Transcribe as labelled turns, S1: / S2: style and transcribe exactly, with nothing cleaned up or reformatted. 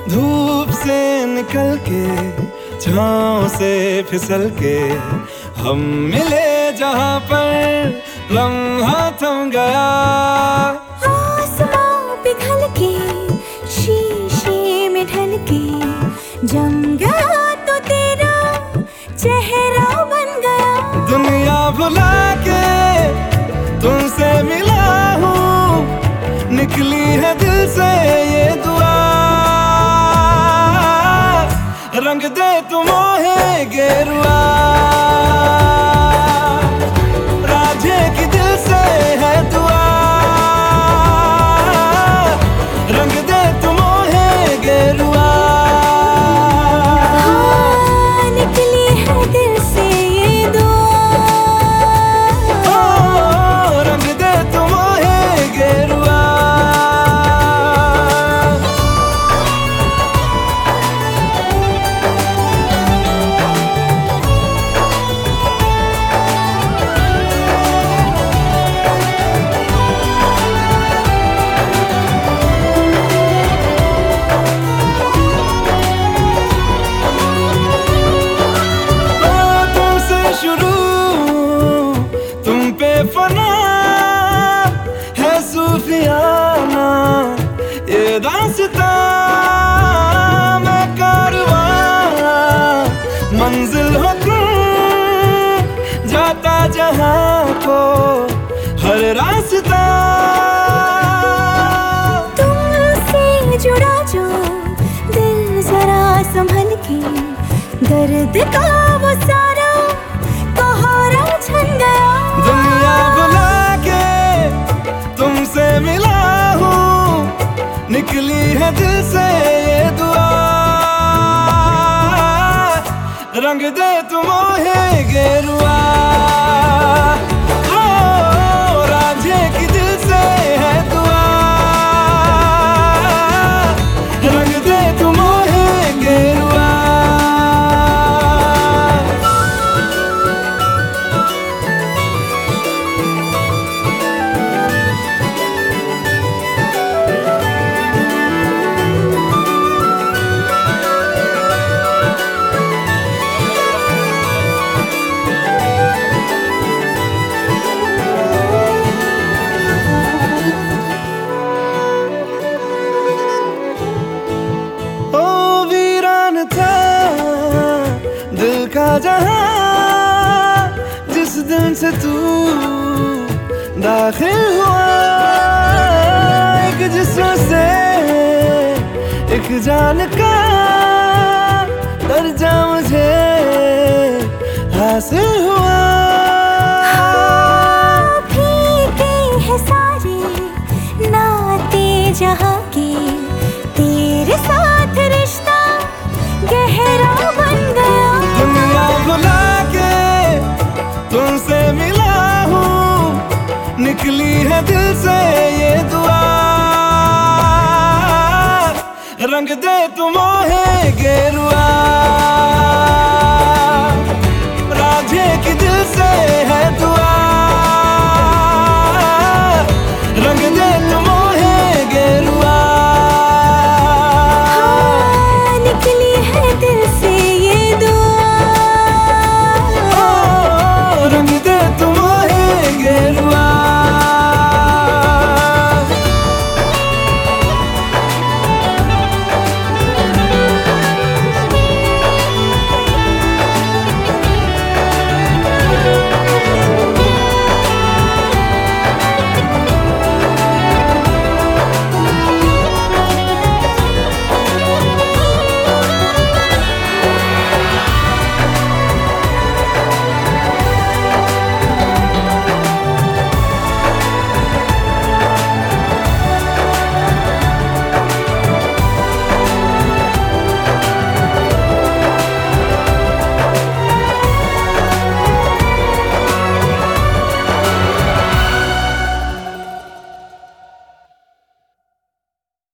S1: धूप से निकल के छाँव से फिसल के हम मिले जहाँ पर लम्हा थम गया।
S2: आसमां पिघल के शीशे में ढल के जम गया तो तेरा चेहरा बन गया।
S1: दुनिया भुला के तुमसे मिला हूँ, निकली है दिल से ये दुआ। रंग दे तू मोहे गेरुआ, राधे की दिल से है दुआ। रंग दे तू मोहे गेरुआ,
S2: हाँ, निकली है दिल से ये दुआ।
S1: ओ, रंग दे तू मोहे गेरुआ। फना है सूफियाना ये दास्तां, मैं कारवां मंजिल हो तुम, जाता जहां को हर रास्ता।
S2: तुमसे जुड़ा जो दिल जरा संभल के, दर्द का वो सारा कोहरा छन गया।
S1: दुनिया बुला के तुमसे मिला हूँ, निकली है दिल से ये दुआ। रंग दे तू मोहे गेरुआ, ओ, राधे की दिल से है दुआ। रंग दे तू मोहे गेरुआ। का जहां जिस दिन से तू दाखिल हुआ, एक जिस्म से एक जान का दर्जा मुझे हासिल हुआ।
S2: हाँ, फीके हैं सारे नाते जहाँ के, तेरे साथ रिश्ता गहरा बन गया।
S1: दुनिया भुला के तुमसे मिला हूँ, निकली है दिल से ये दुआ। रंग दे तू मोहे गेरुआ।